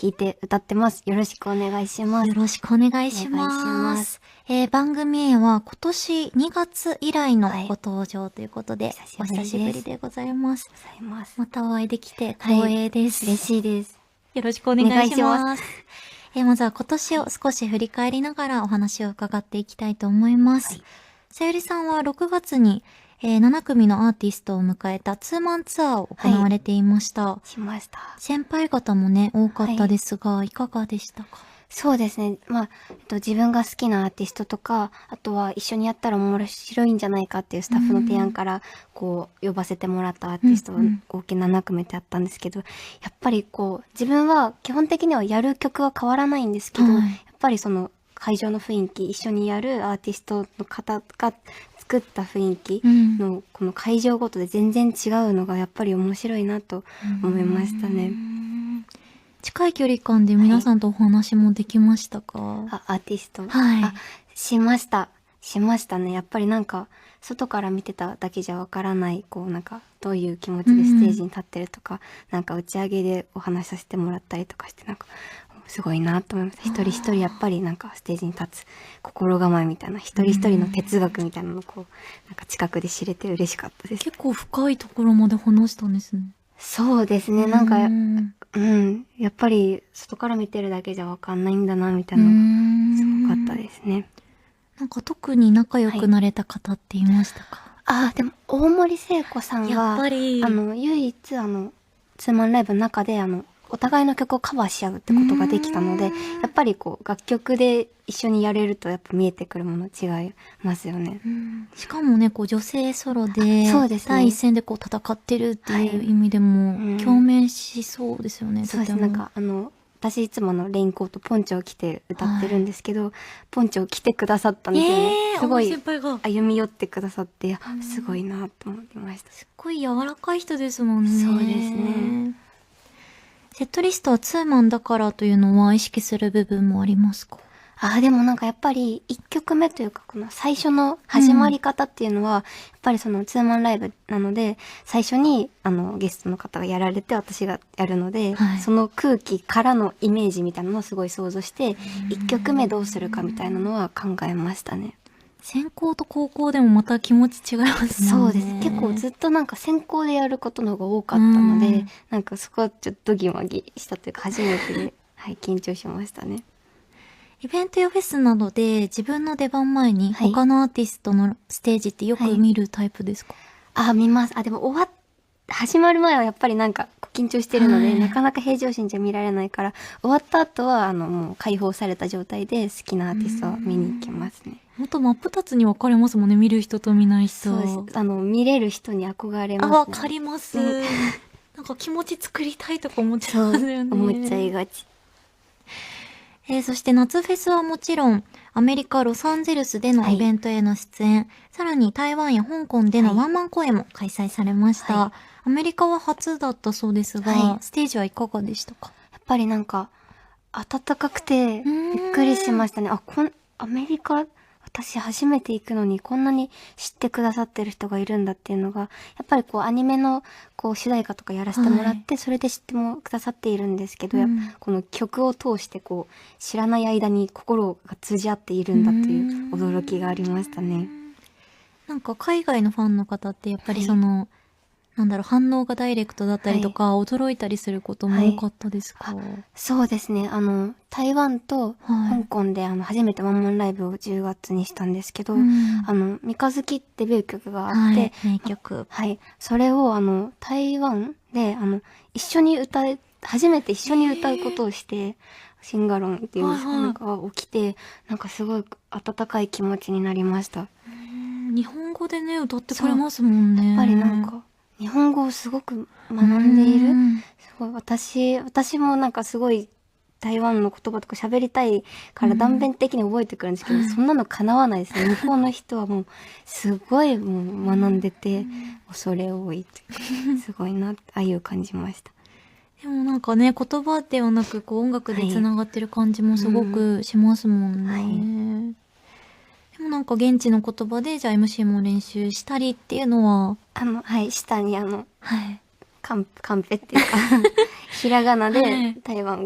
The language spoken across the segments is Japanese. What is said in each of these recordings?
弾いて歌ってます。よろしくお願いします。 よろしくお願いします。番組へは今年2月以来のご登場ということで、お久しぶりでございます。またお会いできて光栄です。 嬉しいです。 よろしくお願いします。まずは今年を少し振り返りながらお話を伺っていきたいと思います。さゆりさんは6月に、7組のアーティストを迎えたツーマンツアーを行われていました。 しました。 先輩方もね、多かったですが、いかがでしたか？ そうですね。自分が好きなアーティストとか、あとは一緒にやったら面白いんじゃないかっていうスタッフの提案から、呼ばせてもらったアーティストを合計7組でやったんですけど、やっぱり自分は基本的にはやる曲は変わらないんですけど、やっぱりその会場の雰囲気、一緒にやるアーティストの方が作った雰囲気のこの会場ごとで全然違うのがやっぱり面白いなと思いましたね。 近い距離感で皆さんとお話もできましたか？ アーティスト。しましたね。やっぱり外から見てただけじゃわからない、どういう気持ちでステージに立ってるとか、打ち上げでお話しさせてもらったりとかして、すごいなと思いました。一人一人やっぱりステージに立つ心構えみたいな、一人一人の哲学みたいなのを近くで知れて嬉しかったです。 結構深いところまで話したんですね。 そうですね。やっぱり外から見てるだけじゃわかんないんだなみたいなのがすごかったですね。 特に仲良くなれた方っていましたか？ でも大森聖子さんはやっぱり唯一ツーマンライブの中でお互いの曲をカバーし合うってことができたので、やっぱり楽曲で一緒にやれるとやっぱ見えてくるもの違いますよね。 しかもね、女性ソロで、第一線で戦ってるっていう意味でも、共鳴しそうですよね。 そうです。私いつもレインコート、ポンチョを着て歌ってるんですけど、ポンチョを着てくださったんですよね。すごい歩み寄ってくださって、すごいなと思ってました。 すっごい柔らかい人ですもんね。 そうですね。 セットリストはツーマンだからというのは意識する部分もありますか？ でもやっぱり1曲目というかこの最初の始まり方っていうのは、やっぱりそのツーマンライブなので、最初にゲストの方がやられて私がやるので、その空気からのイメージみたいなのをすごい想像して、1曲目どうするかみたいなのは考えましたね。 専攻と高校でもまた気持ち違いますね。 そうです。結構ずっと専攻でやることの方が多かったので、そこはちょっとドギマギしたというか初めてで、緊張しましたね。 イベントやフェスなどで自分の出番前に他のアーティストのステージってよく見るタイプですか？ 見ます。でも始まる前はやっぱり緊張してるので、なかなか平常心じゃ見られないから、終わった後はもう解放された状態で好きなアーティストを見に行きますね。 もっと真っ二つに分かれますもんね、見る人と見ない人。 そうです。見れる人に憧れますね。 わかります。気持ち作りたいとか思っちゃいますよね。 思っちゃいがち。 そして夏フェスはもちろん、アメリカ・ロサンゼルスでのイベントへの出演、さらに台湾や香港でのワンマン公演も開催されました。アメリカは初だったそうですが、ステージはいかがでしたか？ やっぱり暖かくてびっくりしましたね。アメリカ、私初めて行くのにこんなに知ってくださってる人がいるんだっていうのが、やっぱりアニメの主題歌とかやらせてもらって、それで知ってもくださっているんですけど、この曲を通して知らない間に心が通じ合っているんだっていう驚きがありましたね。 海外のファンの方ってやっぱり反応がダイレクトだったりとか、驚いたりすることも多かったですか？ そうですね。台湾と香港で初めてワンマンライブを10月にしたんですけど、三日月ってデビュー曲があって、 名曲。 それを台湾で初めて一緒に歌うことをして、シンガロンっていうんですか、起きて、すごい温かい気持ちになりました。 日本語でね、歌ってくれますもんね。 やっぱり日本語をすごく学んでいる。すごい私もすごい台湾の言葉とか喋りたいから断片的に覚えてくるんですけど、そんなの叶わないですね。向こうの人はもうすごいもう学んでて、恐れ多いってすごいな、愛を感じました。 でも言葉ではなく音楽でつながってる感じもすごくしますもんね。でも現地の言葉でじゃあ MC も練習したりっていうのは下にカンペっていうかひらがなで台湾語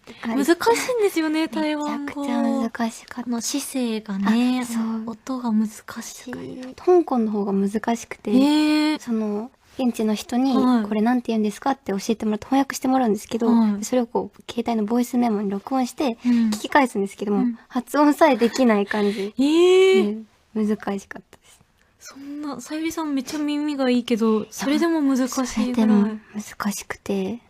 難しいんですよね、台湾語。 めちゃくちゃ難しかった。 姿勢がね、 そう。 音が難しい。 香港の方が難しくて、その、現地の人に、これなんて言うんですかって教えてもらって翻訳してもらうんですけど、それをこう、携帯のボイスメモに録音して、聞き返すんですけども、発音さえできない感じ。難しかったです。 そんな、さゆりさんめっちゃ耳がいいけど、それでも難しいぐらい。それでも難しくて、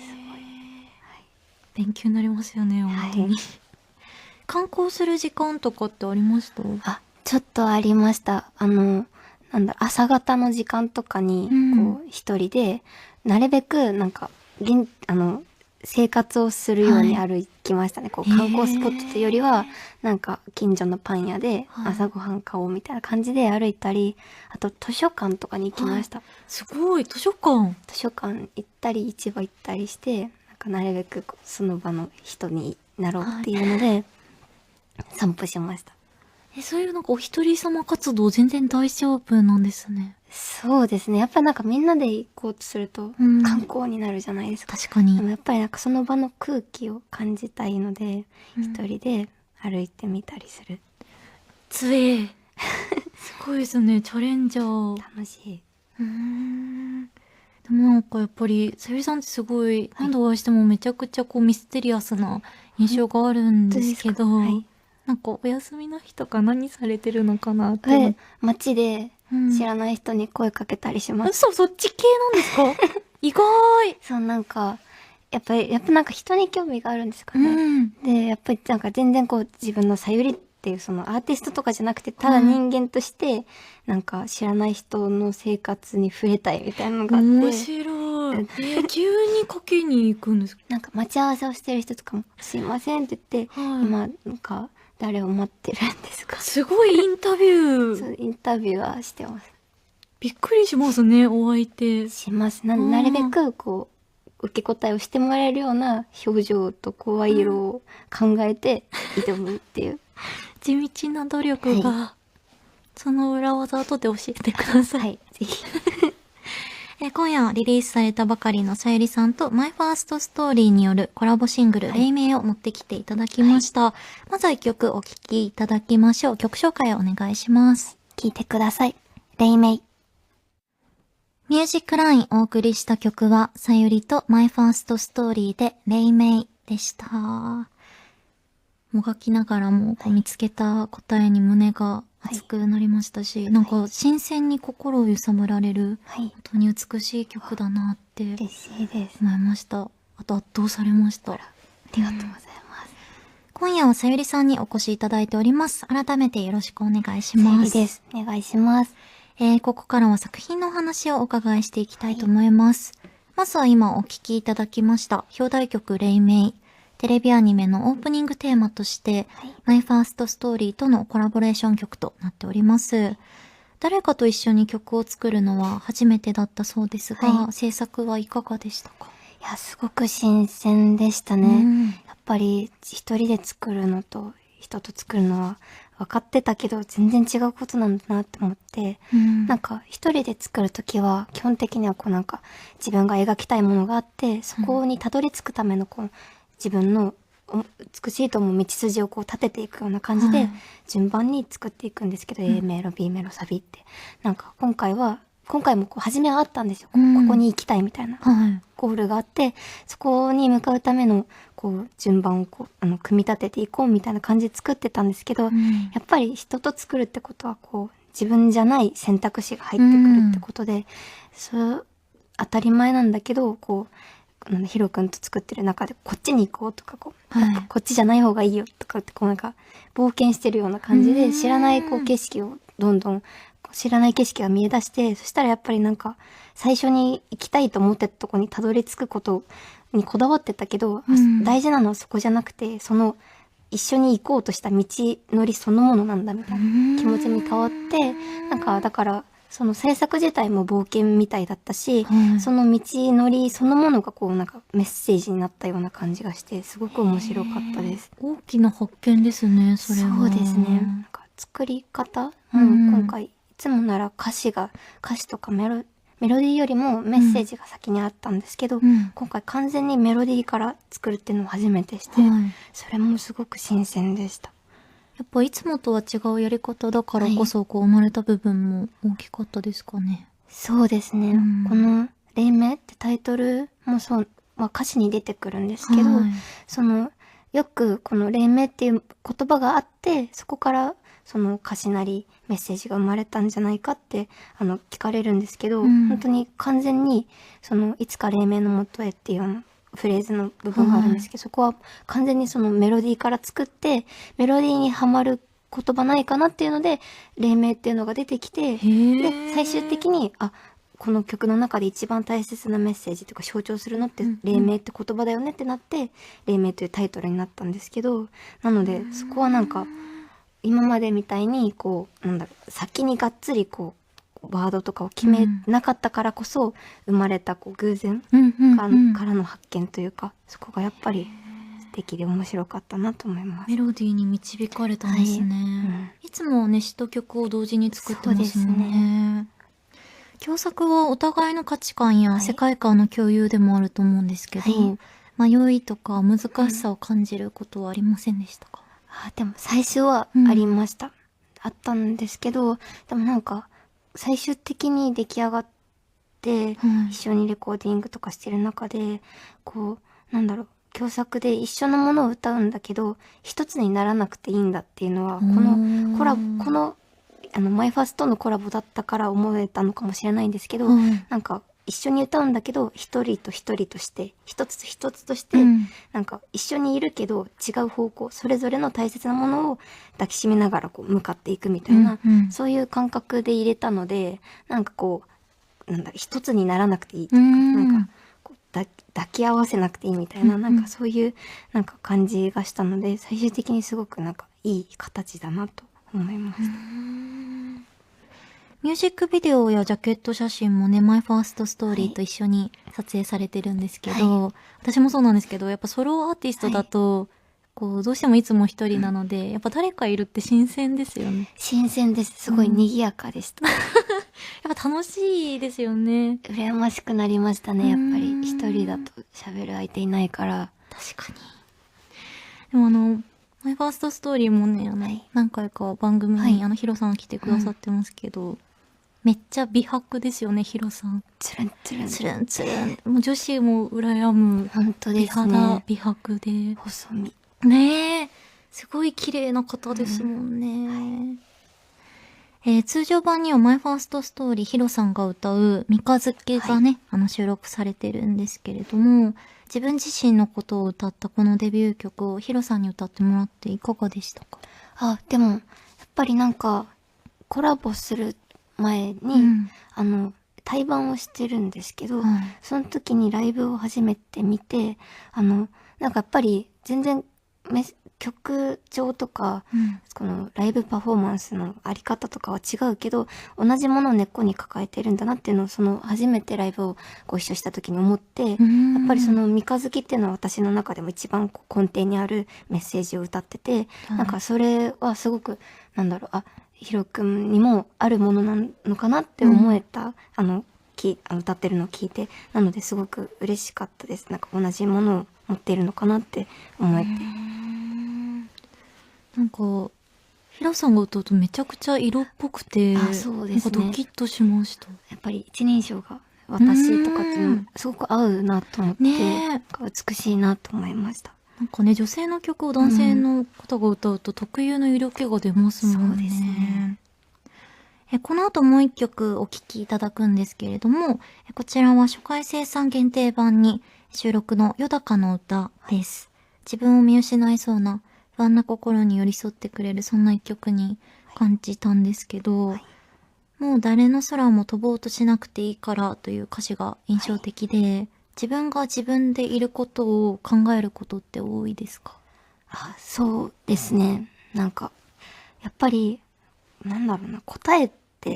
勉強になりますよね、本当に。観光する時間とかってありました？ ちょっとありました。朝方の時間とかに、こう、一人で、なるべく、生活をするように歩きましたね。こう、観光スポットというよりは、近所のパン屋で朝ごはん買おうみたいな感じで歩いたり、あと図書館とかに行きました。 すごい、図書館行ったり、市場行ったりして、なるべくその場の人になろうっていうので、散歩しました。 そういうお一人様活動全然大丈夫なんですね。 そうですね。やっぱみんなで行こうとすると観光になるじゃないですか。 確かに。 でもやっぱりその場の空気を感じたいので、一人で歩いてみたりする。 つえ。すごいですね。チャレンジャー。 楽しい。 でもやっぱり、さゆりさんってすごい、何度お会いしてもめちゃくちゃミステリアスな印象があるんですけど、お休みの日とか何されてるのかなって。 街で知らない人に声かけたりします。 そっち系なんですか？意外。 そう、やっぱ人に興味があるんですかね。で、やっぱり全然自分のさゆりっていうそのアーティストとかじゃなくて、ただ人間として、知らない人の生活に触れたいみたいなのがあって。 面白い。急にかけに行くんですか？ 待ち合わせをしてる人とかも、すいませんって言って、今、誰を待ってるんですか？ すごいインタビュー。 そう、インタビューはしてます。 びっくりしますね、お相手。 します。なるべく、受け答えをしてもらえるような表情と声色を考えて挑むっていう。 地道な努力が、その裏技後で教えてください。 はい、ぜひ。 今夜リリースされたばかりのさゆりさんとマイファーストストーリーによるコラボシングル、黎明を持ってきていただきました。まずは一曲お聴きいただきましょう。曲紹介をお願いします。 聴いてください。黎明。 ミュージックラインお送りした曲は、さゆりとマイファーストストーリーで黎明でした。もがきながらも見つけた答えに胸が熱くなりましたし、新鮮に心を揺さぶられる、本当に美しい曲だなって嬉しいです。 思いました。あと圧倒されました。 ありがとうございます。 今夜はさゆりさんにお越しいただいております。改めてよろしくお願いします。 さゆりです。お願いします。 ここからは作品のお話をお伺いしていきたいと思います。まずは今お聴きいただきました表題曲黎明。テレビアニメのオープニングテーマとして、マイファーストストーリーとのコラボレーション曲となっております。誰かと一緒に曲を作るのは初めてだったそうですが、制作はいかがでしたか？ いや、すごく新鮮でしたね。やっぱり一人で作るのと人と作るのは分かってたけど全然違うことなんだなって思って、一人で作るときは基本的には自分が描きたいものがあって、そこにたどり着くための自分の美しいと思う道筋を立てていくような感じで順番に作っていくんですけど、A メロ B メロサビって今回も初めはあったんですよ。ここに行きたいみたいなゴールがあって、そこに向かうための順番を組み立てていこうみたいな感じで作ってたんですけど、やっぱり人と作るってことは自分じゃない選択肢が入ってくるってことで、そう当たり前なんだけどヒロ君と作ってる中でこっちに行こうとかこっちじゃない方がいいよとかって冒険してるような感じで、知らない景色をどんどん知らない景色が見え出して、そしたらやっぱり最初に行きたいと思ってたとこにたどり着くことにこだわってたけど、大事なのはそこじゃなくて、その一緒に行こうとした道のりそのものなんだみたいな気持ちに変わって、だからその制作自体も冒険みたいだったし、その道のりそのものがメッセージになったような感じがして、すごく面白かったです。 大きな発見ですね、それは。 そうですね。作り方、今回いつもなら歌詞とかメメロディーよりもメッセージが先にあったんですけど、 うん今回完全にメロディーから作るっていうのを初めてして、 はい。 それもすごく新鮮でした。 やっぱいつもとは違うやり方だからこそ、こう生まれた部分も大きかったですかね。 そうですね。 うんこの黎明ってタイトルもそう、まあ歌詞に出てくるんですけど、 はいその、よくこの黎明っていう言葉があって、そこからその歌詞なりメッセージが生まれたんじゃないかって聞かれるんですけど、 うん本当に完全にそのいつか黎明のもとへっていうフレーズの部分があるんですけど、そこは完全にそのメロディーから作って、メロディーにはまる言葉ないかなっていうので黎明っていうのが出てきて、で最終的にこの曲の中で一番大切なメッセージとか象徴するのって黎明って言葉だよねってなって黎明というタイトルになったんですけど、なのでそこはなんか今までみたいにこう先にがっつりこうワードとかを決めなかったからこそ生まれたこう偶然からの発見というか、そこがやっぱり素敵で面白かったなと思います。 メロディーに導かれたんですね。いつもはね、詩と曲を同時に作ってますもんね。共作はお互いの価値観や世界観の共有でもあると思うんですけど、迷いとか難しさを感じることはありませんでしたか？ でも最初はありました。あったんですけど、でもなんか最終的に出来上がって、一緒にレコーディングとかしてる中で、こう共作で一緒のものを歌うんだけど一つにならなくていいんだっていうのは、このマイファーストのコラボだったから思えたのかもしれないんですけど、なんか一緒に歌うんだけど一人と一人として一つ一つとして、なんか一緒にいるけど違う方向、それぞれの大切なものを抱きしめながらこう向かっていくみたいな、そういう感覚で入れたので、なんかこう一つにならなくていいというか、なんかこう抱き合わせなくていいみたいな、なんかそういうなんか感じがしたので、最終的にすごくなんかいい形だなと思いました。 ミュージックビデオやジャケット写真もね、マイファーストストーリーと一緒に撮影されてるんですけど、私もそうなんですけど、やっぱソロアーティストだと、こう、どうしてもいつも一人なので、やっぱ誰かいるって新鮮ですよね。 新鮮です。すごい賑やかでした。 やっぱ楽しいですよね。 羨ましくなりましたね、やっぱり。一人だと喋る相手いないから。 確かに。でもマイファーストストーリーもね、何回か番組にヒロさん来てくださってますけど、めっちゃ美白ですよね、ヒロさん。 つるんつるん。 つるんつるん。もう女子も羨む。 本当ですね。 美肌、美白で。 細身。 ねえ。すごい綺麗な方ですもんね。通常版にはマイファーストストーリー、ヒロさんが歌う三日月がね、収録されてるんですけれども、自分自身のことを歌ったこのデビュー曲をヒロさんに歌ってもらっていかがでしたか？ でも、やっぱりなんか、コラボする前に、対バンをしてるんですけど、その時にライブを初めて見て、なんかやっぱり全然曲調とか、このライブパフォーマンスのあり方とかは違うけど、同じものを根っこに抱えてるんだなっていうのを、初めてライブをご一緒した時に思って、やっぱりその三日月っていうのは私の中でも一番根底にあるメッセージを歌ってて、なんかそれはすごく、ヒロ君にもあるものなのかなって思えた、歌ってるのを聞いて、なのですごく嬉しかったです。なんか同じものを持っているのかなって思えて。 なんか、ヒロさんが歌うとめちゃくちゃ色っぽくて、 そうですね。 なんかドキッとしました。 やっぱり一人称が私とかっていうのすごく合うなと思って、美しいなと思いました。 なんかね、女性の曲を男性の方が歌うと特有の色気が出ますもんね。 そうですね。 この後もう一曲お聴きいただくんですけれども、こちらは初回生産限定版に収録のよだかの歌です。自分を見失いそうな不安な心に寄り添ってくれるそんな一曲に感じたんですけど、もう誰の空も飛ぼうとしなくていいからという歌詞が印象的で、自分が自分でいることを考えることって多いですか？ そうですね。なんか、やっぱり、答えって、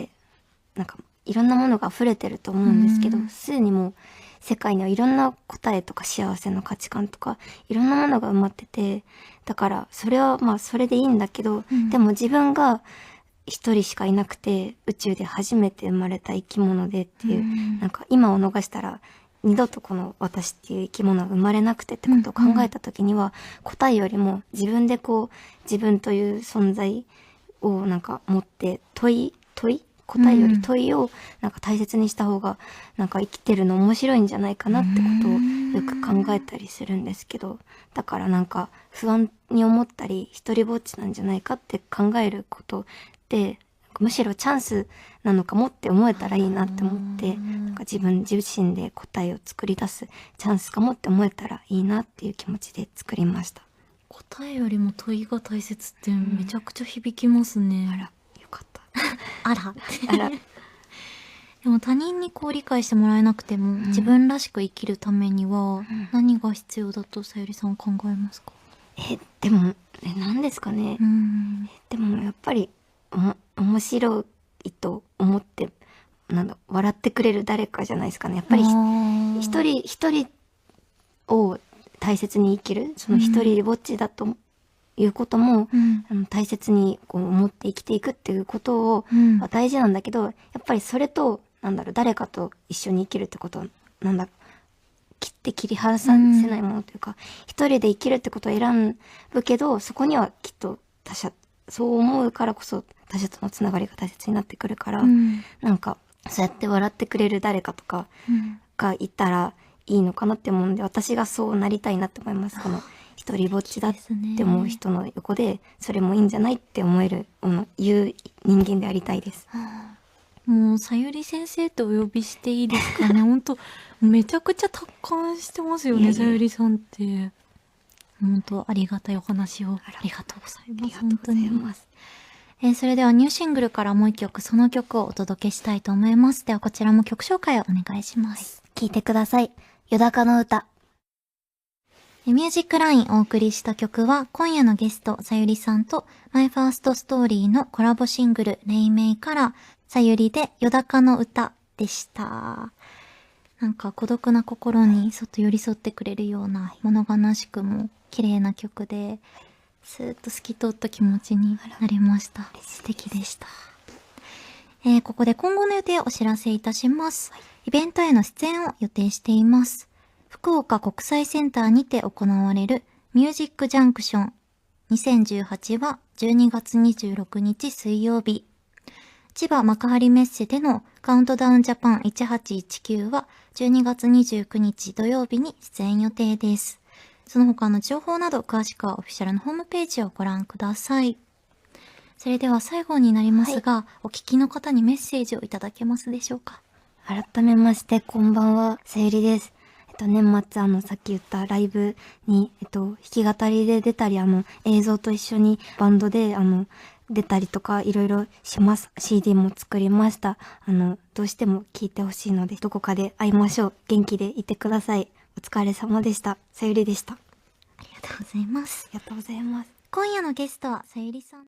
なんか、いろんなものが溢れてると思うんですけど、すでにもう、世界にはいろんな答えとか幸せの価値観とか、いろんなものが埋まってて、だから、それはそれでいいんだけど、でも自分が、 一人しかいなくて、宇宙で初めて生まれた生き物でっていう、なんか今を逃したら、二度とこの私っていう生き物が生まれなくてってことを考えた時には、答えよりも自分でこう、自分という存在をなんか持って答えより問いをなんか大切にした方がなんか生きてるの面白いんじゃないかなってことをよく考えたりするんですけど、だからなんか不安に思ったり一人ぼっちなんじゃないかって考えることってむしろチャンスなのかもって思えたらいいなって思って、なんか自分自身で答えを作り出すチャンスかもって思えたらいいなっていう気持ちで作りました。 答えよりも問いが大切ってめちゃくちゃ響きますね。 あら、よかった。 あら。 あら。 でも他人にこう理解してもらえなくても、自分らしく生きるためには何が必要だとさゆりさん考えますか？ でも、何ですかね。でもやっぱり面白いと思って笑ってくれる誰かじゃないですかね。やっぱり一人を大切に生きる、その一人ぼっちだということも、大切にこう思って生きていくっていうことを、大事なんだけど、やっぱりそれと誰かと一緒に生きるってことは切り離せないものというか、一人で生きるってことを選ぶけど、そこにはきっとそう思うからこそ他者とのつながりが大切になってくるから、なんかそうやって笑ってくれる誰かとかがいたらいいのかなって思うんで、私がそうなりたいなって思います。この一人ぼっちだって思う人の横で、それもいいんじゃないって思える、言う人間でありたいです。 もうさゆり先生とお呼びしていいですかね。本当めちゃくちゃ達観してますよね、さゆりさんって。本当ありがたいお話をありがとうございます。 ありがとうございます。 それではニューシングルからもう一曲、その曲をお届けしたいと思います。ではこちらも曲紹介をお願いします。 聴いてください。よだかの歌。 ミュージックラインお送りした曲は、今夜のゲスト、さゆりさんと、マイファーストストーリーのコラボシングル、黎明から、さゆりでよだかの歌でした。なんか孤独な心にそっと寄り添ってくれるような、物悲しくも綺麗な曲で、スーッと透き通った気持ちになりました。素敵でした。ここで今後の予定をお知らせいたします。イベントへの出演を予定しています。福岡国際センターにて行われるミュージックジャンクション2018は12月26日水曜日。千葉幕張メッセでのカウントダウンジャパン1819は12月29日土曜日に出演予定です。その他の情報など詳しくはオフィシャルのホームページをご覧ください。それでは最後になりますが、お聞きの方にメッセージをいただけますでしょうか。 改めましてこんばんは、さゆりです。年末さっき言ったライブに弾き語りで出たり映像と一緒にバンドで出たりとかいろいろします。CD も作りました。どうしても聴いてほしいのでどこかで会いましょう。元気でいてください。お疲れ様でした。さゆりでした。 ありがとうございます。 ありがとうございます。 今夜のゲストはさゆりさん。